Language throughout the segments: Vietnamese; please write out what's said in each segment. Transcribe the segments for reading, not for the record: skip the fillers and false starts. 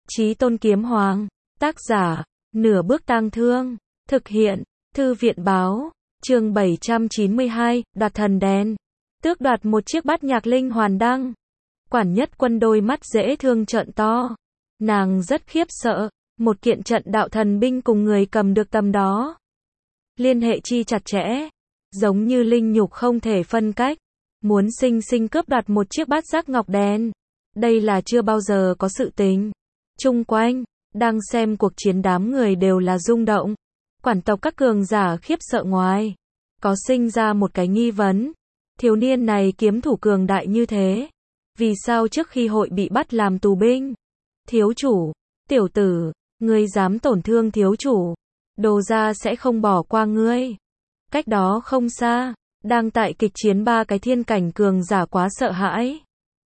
Chí Tôn Kiếm Hoàng, tác giả, Nửa Bước Tang Thương, thực hiện, Thư viện báo, chương 792, đoạt thần đèn, tước đoạt một chiếc bát nhạc linh hoàn đăng. Quản Nhất Quân đôi mắt dễ thương trợn to, nàng rất khiếp sợ, một kiện trận đạo thần binh cùng người cầm được tầm đó. Liên hệ chi chặt chẽ, giống như linh nhục không thể phân cách, muốn sinh sinh cướp đoạt một chiếc bát giác ngọc đèn. Đây là chưa bao giờ có sự tình. Chung quanh, đang xem cuộc chiến đám người đều là rung động. Quản tộc các cường giả khiếp sợ ngoài. Có sinh ra một cái nghi vấn. Thiếu niên này kiếm thủ cường đại như thế. Vì sao trước khi hội bị bắt làm tù binh? Thiếu chủ, tiểu tử, ngươi dám tổn thương thiếu chủ. Đồ gia sẽ không bỏ qua ngươi. Cách đó không xa, đang tại kịch chiến ba cái thiên cảnh cường giả quá sợ hãi.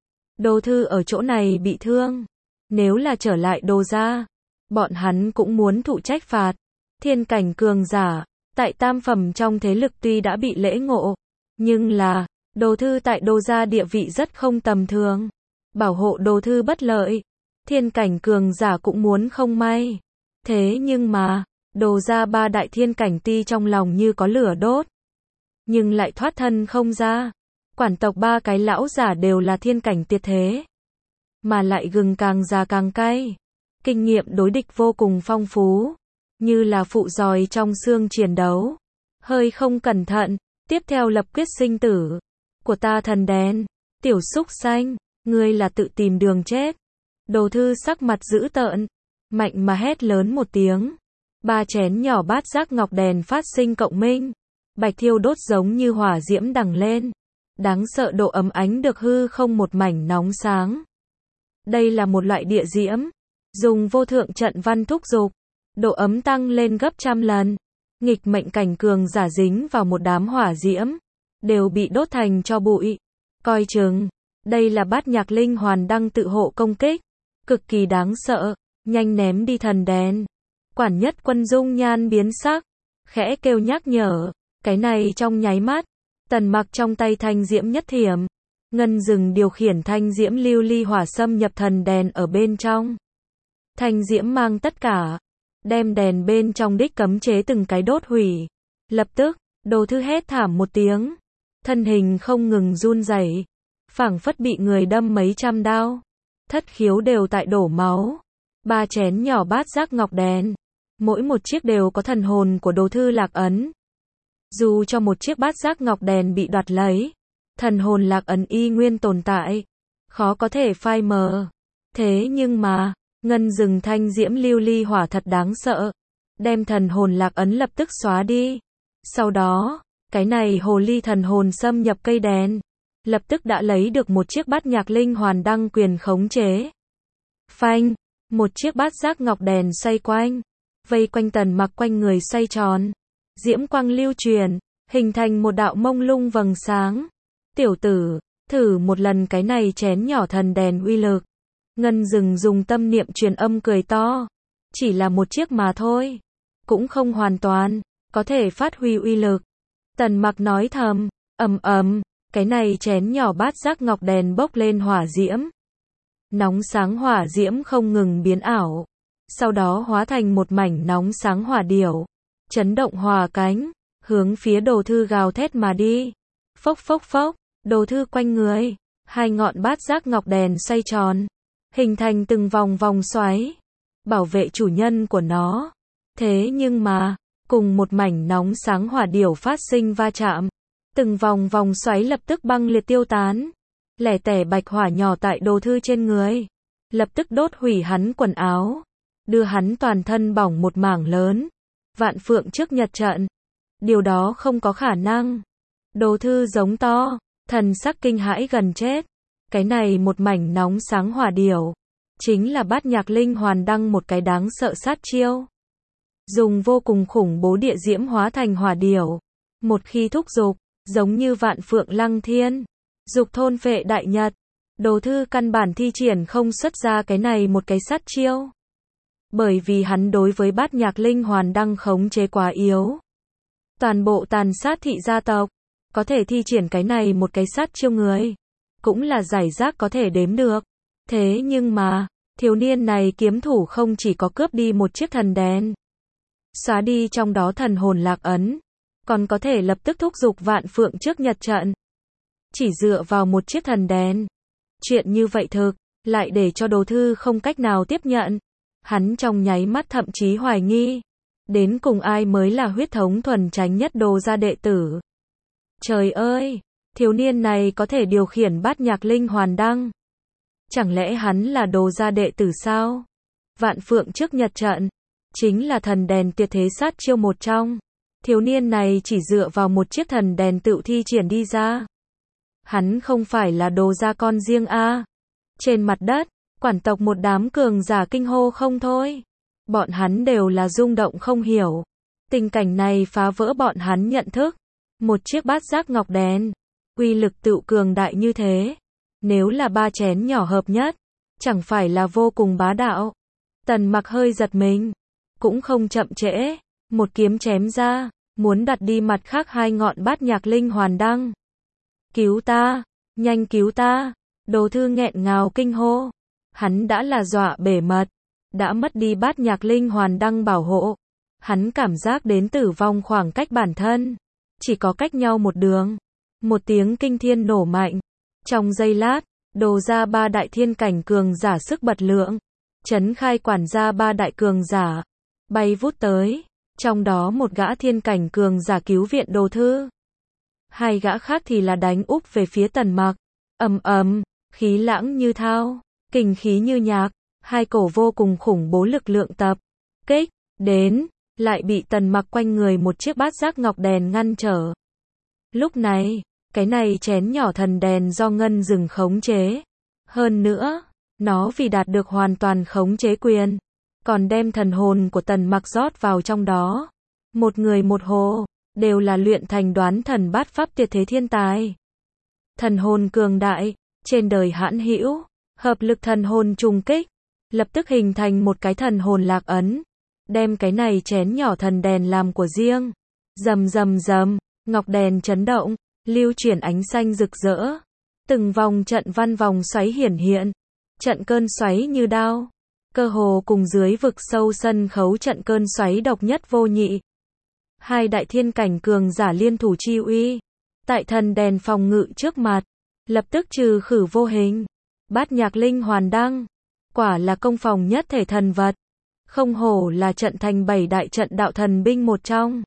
Đồ thư ở chỗ này bị thương. Nếu là trở lại đồ gia, bọn hắn cũng muốn thụ trách phạt. Thiên cảnh cường giả, tại tam phẩm trong thế lực tuy đã bị lễ ngộ, nhưng là, đồ thư tại đồ gia địa vị rất không tầm thường. Bảo hộ đồ thư bất lợi, thiên cảnh cường giả cũng muốn không may. Thế nhưng mà, đồ gia ba đại thiên cảnh ti trong lòng như có lửa đốt, nhưng lại thoát thân không ra. Quản tộc ba cái lão giả đều là thiên cảnh tuyệt thế, mà lại gừng càng già càng cay, kinh nghiệm đối địch vô cùng phong phú, như là phụ giòi trong xương chiến đấu. Hơi không cẩn thận, tiếp theo lập quyết sinh tử của ta thần đèn, tiểu súc xanh, ngươi là tự tìm đường chết. Đồ thư sắc mặt dữ tợn, mạnh mà hét lớn một tiếng. Ba chén nhỏ bát giác ngọc đèn phát sinh cộng minh, bạch thiêu đốt giống như hỏa diễm đằng lên. Đáng sợ độ ấm ánh được hư không một mảnh nóng sáng. Đây là một loại địa diễm, dùng vô thượng trận văn thúc giục, độ ấm tăng lên gấp trăm lần. Nghịch mệnh cảnh cường giả dính vào một đám hỏa diễm, đều bị đốt thành tro bụi. Coi chừng, đây là bát nhạc linh hoàn đăng tự hộ công kích, cực kỳ đáng sợ, nhanh ném đi thần đèn. Quản Nhất Quân dung nhan biến sắc, khẽ kêu nhắc nhở, cái này trong nháy mắt. Tần Mặc trong tay thanh diễm nhất thiểm, ngân dừng điều khiển thanh diễm lưu ly hỏa xâm nhập thần đèn ở bên trong. Thanh diễm mang tất cả, đem đèn bên trong đích cấm chế từng cái đốt hủy. Lập tức, đồ thư hét thảm một tiếng, thân hình không ngừng run rẩy, phảng phất bị người đâm mấy trăm đao, thất khiếu đều tại đổ máu. Ba chén nhỏ bát giác ngọc đèn, mỗi một chiếc đều có thần hồn của đồ thư lạc ấn. Dù cho một chiếc bát giác ngọc đèn bị đoạt lấy, thần hồn lạc ấn y nguyên tồn tại, khó có thể phai mờ. Thế nhưng mà, ngân rừng thanh diễm lưu ly hỏa thật đáng sợ, đem thần hồn lạc ấn lập tức xóa đi. Sau đó, cái này hồ ly thần hồn xâm nhập cây đèn, lập tức đã lấy được một chiếc bát nhạc linh hoàn đăng quyền khống chế. Phanh, một chiếc bát giác ngọc đèn xoay quanh, vây quanh Tần Mặc quanh người xoay tròn. Diễm quang lưu truyền, hình thành một đạo mông lung vầng sáng. Tiểu tử, thử một lần cái này chén nhỏ thần đèn uy lực. Ngân Dừng dùng tâm niệm truyền âm cười to. Chỉ là một chiếc mà thôi, cũng không hoàn toàn có thể phát huy uy lực. Tần Mặc nói thầm, cái này chén nhỏ bát giác ngọc đèn bốc lên hỏa diễm. Nóng sáng hỏa diễm không ngừng biến ảo, sau đó hóa thành một mảnh nóng sáng hỏa điểu. Chấn động hỏa cánh, hướng phía đồ thư gào thét mà đi. Phốc phốc phốc, đồ thư quanh người, hai ngọn bát giác ngọc đèn xoay tròn, hình thành từng vòng vòng xoáy, bảo vệ chủ nhân của nó. Thế nhưng mà, cùng một mảnh nóng sáng hỏa điểu phát sinh va chạm, từng vòng vòng xoáy lập tức băng liệt tiêu tán. Lẻ tẻ bạch hỏa nhỏ tại đồ thư trên người, lập tức đốt hủy hắn quần áo, đưa hắn toàn thân bỏng một mảng lớn. Vạn phượng trước nhật trận, điều đó không có khả năng. Đồ thư giống to, thần sắc kinh hãi gần chết. Cái này một mảnh nóng sáng hỏa điểu, chính là bát nhạc linh hoàn đăng một cái đáng sợ sát chiêu. Dùng vô cùng khủng bố địa diễm hóa thành hỏa điểu, một khi thúc giục, giống như vạn phượng lăng thiên, dục thôn phệ đại nhật. Đồ thư căn bản thi triển không xuất ra cái này một cái sát chiêu. Bởi vì hắn đối với bát nhạc linh hoàn đăng khống chế quá yếu. Toàn bộ tàn sát thị gia tộc, có thể thi triển cái này một cái sát chiêu người, cũng là giải rác có thể đếm được. Thế nhưng mà, Thiếu niên này kiếm thủ không chỉ có cướp đi một chiếc thần đèn, xóa đi trong đó thần hồn lạc ấn, còn có thể lập tức thúc giục vạn phượng trước nhật trận. Chỉ dựa vào một chiếc thần đèn. Chuyện như vậy thực, lại để cho Đồ Thư không cách nào tiếp nhận. Hắn trong nháy mắt thậm chí hoài nghi. Đến cùng ai mới là huyết thống thuần chánh nhất Đồ gia đệ tử. Trời ơi, thiếu niên này có thể điều khiển bát nhạc linh hoàn đăng. Chẳng lẽ hắn là Đồ gia đệ tử sao? Vạn phượng trước nhật trận, chính là thần đèn tuyệt thế sát chiêu một trong. Thiếu niên này chỉ dựa vào một chiếc thần đèn tự thi triển đi ra. Hắn không phải là Đồ gia con riêng a. Trên mặt đất, quản tộc một đám cường giả kinh hô không thôi. Bọn hắn đều là rung động không hiểu. Tình cảnh này phá vỡ bọn hắn nhận thức. Một chiếc bát giác ngọc đèn, uy lực tựu cường đại như thế. Nếu là ba chén nhỏ hợp nhất, chẳng phải là vô cùng bá đạo. Tần Mặc hơi giật mình, cũng không chậm trễ, một kiếm chém ra, muốn đặt đi mặt khác hai ngọn bát nhạc linh hoàn đăng. Cứu ta, nhanh cứu ta, Đồ Thư nghẹn ngào kinh hô. Hắn đã là dọa bể mật, đã mất đi bát nhạc linh hoàn đăng bảo hộ. Hắn cảm giác đến tử vong khoảng cách bản thân, chỉ có cách nhau một đường. Một tiếng kinh thiên nổ mạnh. Trong giây lát, Đồ gia ba đại thiên cảnh cường giả sức bật lượng, trấn khai quản gia ba đại cường giả, bay vút tới. Trong đó một gã thiên cảnh cường giả cứu viện Đồ Thư. Hai gã khác thì là đánh úp về phía Tần Mặc. Ầm ầm, khí lãng như thao, kình khí như nhạc, hai cổ vô cùng khủng bố lực lượng tập kích đến, lại bị Tần Mặc quanh người một chiếc bát giác ngọc đèn ngăn trở. Lúc này, cái này chén nhỏ thần đèn do ngân rừng khống chế. Hơn nữa, nó vì đạt được hoàn toàn khống chế quyền, còn đem thần hồn của Tần Mặc rót vào trong đó. Một người một hồ, đều là luyện thành đoán thần bát pháp tuyệt thế thiên tài. Thần hồn cường đại, trên đời hãn hữu, hợp lực thần hồn trùng kích, lập tức hình thành một cái thần hồn lạc ấn, đem cái này chén nhỏ thần đèn làm của riêng. Rầm rầm rầm, ngọc đèn chấn động, lưu chuyển ánh xanh rực rỡ, từng vòng trận văn vòng xoáy hiển hiện, trận cơn xoáy như đao, cơ hồ cùng dưới vực sâu sân khấu trận cơn xoáy độc nhất vô nhị. Hai đại thiên cảnh cường giả liên thủ chi uy, tại thần đèn phòng ngự trước mặt, lập tức trừ khử vô hình. Bát nhạc linh hoàn đăng, quả là công phòng nhất thể thần vật, không hổ là trận thành 7 đại trận đạo thần binh một trong.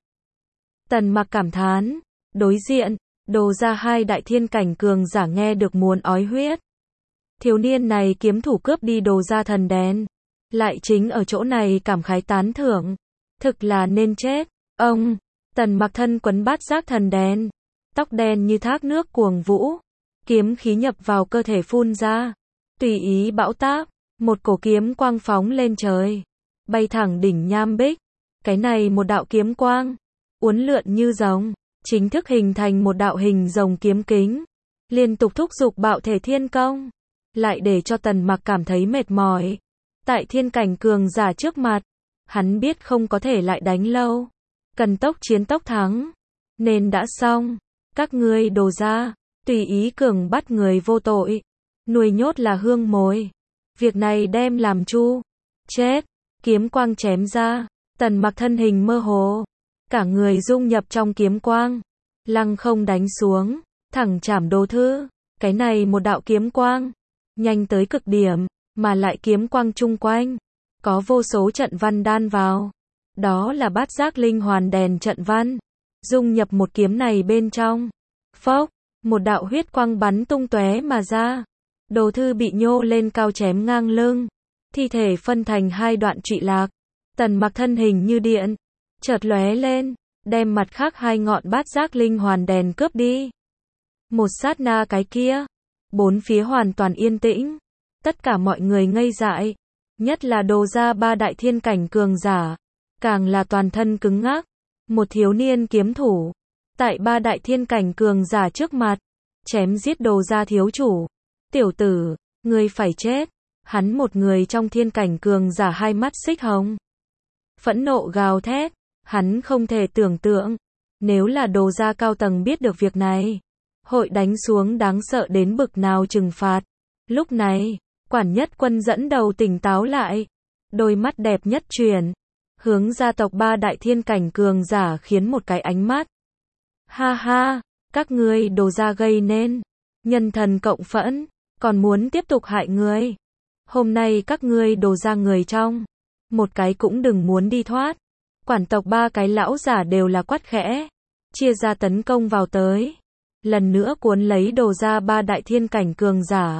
Tần Mặc cảm thán, đối diện, Đồ gia hai đại thiên cảnh cường giả nghe được muốn ói huyết. Thiếu niên này kiếm thủ cướp đi Đồ gia thần đèn, lại chính ở chỗ này cảm khái tán thưởng, thực là nên chết. Ông, Tần Mặc thân quấn bát giác thần đèn, tóc đen như thác nước cuồng vũ, kiếm khí nhập vào cơ thể phun ra, tùy ý bão táp, một cổ kiếm quang phóng lên trời, bay thẳng đỉnh nham bích. Cái này một đạo kiếm quang, uốn lượn như rồng, chính thức hình thành một đạo hình rồng kiếm kính, liên tục thúc giục bạo thể thiên công, lại để cho Tần Mặc cảm thấy mệt mỏi. Tại thiên cảnh cường giả trước mặt, hắn biết không có thể lại đánh lâu, cần tốc chiến tốc thắng, nên đã xong. Các ngươi Đồ gia, tùy ý cường bắt người vô tội, nuôi nhốt là hương mồi. Việc này đem làm chu. Chết, kiếm quang chém ra, Tần Mặc thân hình mơ hồ, cả người dung nhập trong kiếm quang, lăng không đánh xuống, thẳng chảm Đồ Thư. Cái này một đạo kiếm quang, nhanh tới cực điểm, mà lại kiếm quang chung quanh, có vô số trận văn đan vào. Đó là bát giác linh hoàn đèn trận văn, dung nhập một kiếm này bên trong. Phốc, một đạo huyết quang bắn tung tóe mà ra. Đồ Thư bị nhô lên cao chém ngang lưng, thi thể phân thành hai đoạn trụy lạc. Tần Mặc thân hình như điện, chợt lóe lên, đem mặt khác hai ngọn bát giác linh hoàn đèn cướp đi. Một sát na cái kia, bốn phía hoàn toàn yên tĩnh, tất cả mọi người ngây dại, nhất là Đồ gia ba đại thiên cảnh cường giả, càng là toàn thân cứng ngắc. Một thiếu niên kiếm thủ, tại ba đại thiên cảnh cường giả trước mặt, chém giết Đồ gia thiếu chủ. Tiểu tử, ngươi phải chết. Hắn một người trong thiên cảnh cường giả hai mắt xích hồng, phẫn nộ gào thét. Hắn không thể tưởng tượng, nếu là Đồ gia cao tầng biết được việc này, hội đánh xuống đáng sợ đến bực nào trừng phạt. Lúc này, Quản Nhất Quân dẫn đầu tỉnh táo lại, đôi mắt đẹp nhất chuyển, hướng gia tộc ba đại thiên cảnh cường giả khiến một cái ánh mắt. Ha ha, các ngươi đồ ra gây nên, nhân thần cộng phẫn, còn muốn tiếp tục hại người. Hôm nay các ngươi đồ ra người trong, một cái cũng đừng muốn đi thoát. Quản tộc ba cái lão giả đều là quát khẽ, chia ra tấn công vào tới, lần nữa cuốn lấy đồ ra ba đại thiên cảnh cường giả.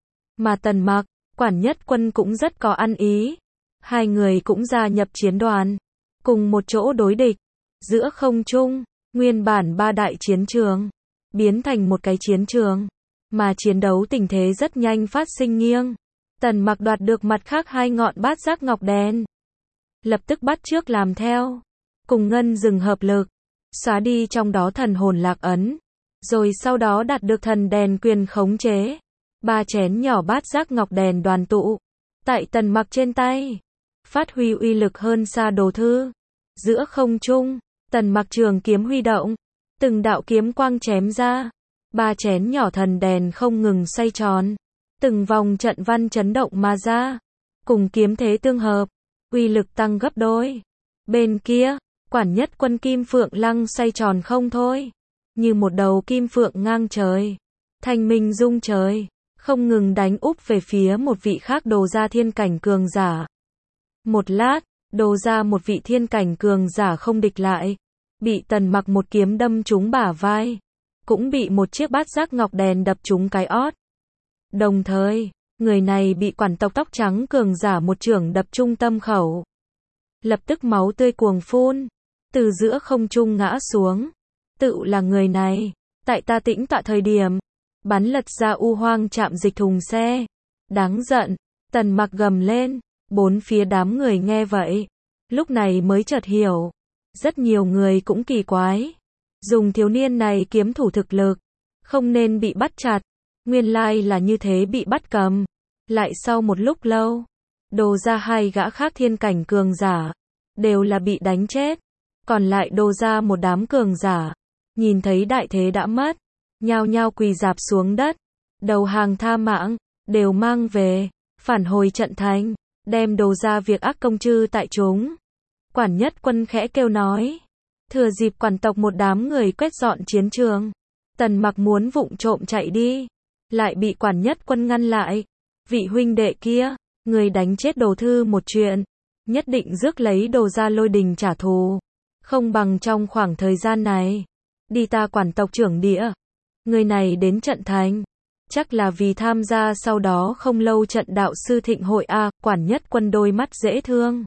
Mà Tần Mặc, Quản Nhất Quân cũng rất có ăn ý, hai người cũng gia nhập chiến đoàn, cùng một chỗ đối địch. Giữa không trung, nguyên bản ba đại chiến trường, biến thành một cái chiến trường, mà chiến đấu tình thế rất nhanh phát sinh nghiêng. Tần Mặc đoạt được mặt khác hai ngọn bát giác ngọc đen, lập tức bắt chước làm theo, cùng Ngân Dừng hợp lực, xóa đi trong đó thần hồn lạc ấn, rồi sau đó đạt được thần đèn quyền khống chế. Ba chén nhỏ bát giác ngọc đèn đoàn tụ tại Tần Mặc trên tay, phát huy uy lực hơn xa đồ thư. Giữa không trung, Tần Mặc trường kiếm huy động, từng đạo kiếm quang chém ra, ba chén nhỏ thần đèn không ngừng xoay tròn, từng vòng trận văn chấn động mà ra, cùng kiếm thế tương hợp, uy lực tăng gấp đôi. Bên kia, Quản Nhất Quân kim phượng lăng xoay tròn không thôi, như một đầu kim phượng ngang trời, thanh minh rung trời, không ngừng đánh úp về phía một vị khác đồ ra thiên cảnh cường giả. Một lát, đồ ra một vị thiên cảnh cường giả không địch lại, bị Tần Mặc một kiếm đâm trúng bả vai, cũng bị một chiếc bát giác ngọc đèn đập trúng cái ót. Đồng thời, người này bị quản tộc tóc trắng cường giả một chưởng đập trung tâm khẩu. Lập tức máu tươi cuồng phun, từ giữa không trung ngã xuống. Tự là người này, tại ta tĩnh tọa thời điểm, bắn lật ra u hoang chạm dịch thùng xe. Đáng giận, Tần Mặc gầm lên, bốn phía đám người nghe vậy, lúc này mới chợt hiểu. Rất nhiều người cũng kỳ quái, dùng thiếu niên này kiếm thủ thực lực, không nên bị bắt chặt, nguyên lai là như thế bị bắt cầm. Lại sau một lúc lâu, đồ ra hai gã khác thiên cảnh cường giả, đều là bị đánh chết, còn lại đồ ra một đám cường giả, nhìn thấy đại thế đã mất, nhao nhao quỳ rạp xuống đất, đầu hàng tha mạng, đều mang về, phản hồi trận thành, đem đồ ra việc ác công trừ tại chúng. Quản Nhất Quân khẽ kêu nói, thừa dịp quản tộc một đám người quét dọn chiến trường, Tần Mặc muốn vụng trộm chạy đi, lại bị Quản Nhất Quân ngăn lại. Vị huynh đệ kia, người đánh chết đồ thư một chuyện, nhất định rước lấy đồ ra lôi đình trả thù, không bằng trong khoảng thời gian này, đi ta quản tộc trưởng địa. Người này đến trận thành, chắc là vì tham gia sau đó không lâu trận đạo sư thịnh hội a. Quản Nhất Quân đôi mắt dễ thương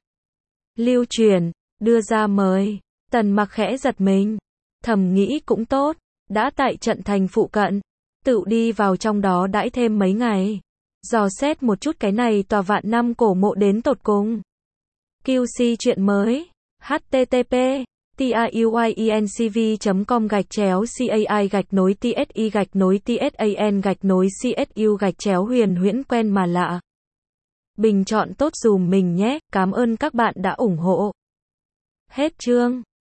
lưu truyền, đưa ra mời. Tần Mặc khẽ giật mình, thầm nghĩ cũng tốt, đã tại trận thành phụ cận, tự đi vào trong đó đãi thêm mấy ngày, dò xét một chút cái này tòa vạn năm cổ mộ đến tột cùng. QC chuyện mới, http://tiyuinCV.com/cai-tsi-tsan-huyền huyễn quen mà lạ. Bình chọn tốt dùm mình nhé, cảm ơn các bạn đã ủng hộ. Hết chương.